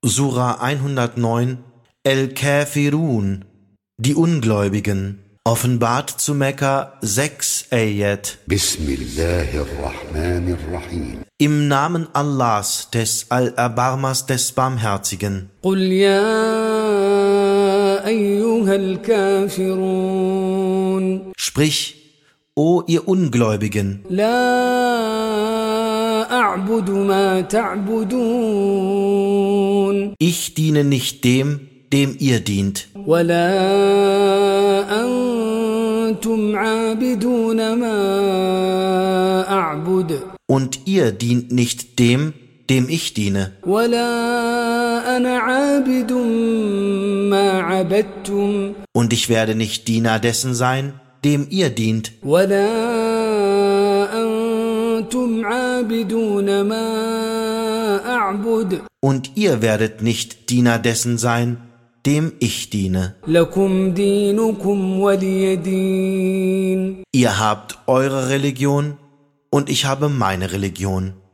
Sura 109 El-Kafirun, die Ungläubigen, offenbart zu Mekka 6 Ayat. Bismillahirrahmanirrahim. Im Namen Allahs, des Allerbarmers, des Barmherzigen. Qul ya ayyuhal Kafirun. Sprich, o ihr Ungläubigen, La a'budu ma ta'budun. ich diene nicht dem, dem ihr dient. Wa la antum 'abidun ma a'bud. Und ihr dient nicht dem, dem ich diene. Wa la ana 'abidun ma 'abadtum. Und ich werde nicht Diener dessen sein, dem ihr dient. ولا أنتم عابدون ما أعبد. Und ihr werdet nicht Diener dessen sein, dem ich diene. لكم دينكم ولي دين. Ihr habt eure Religion und ich habe meine Religion.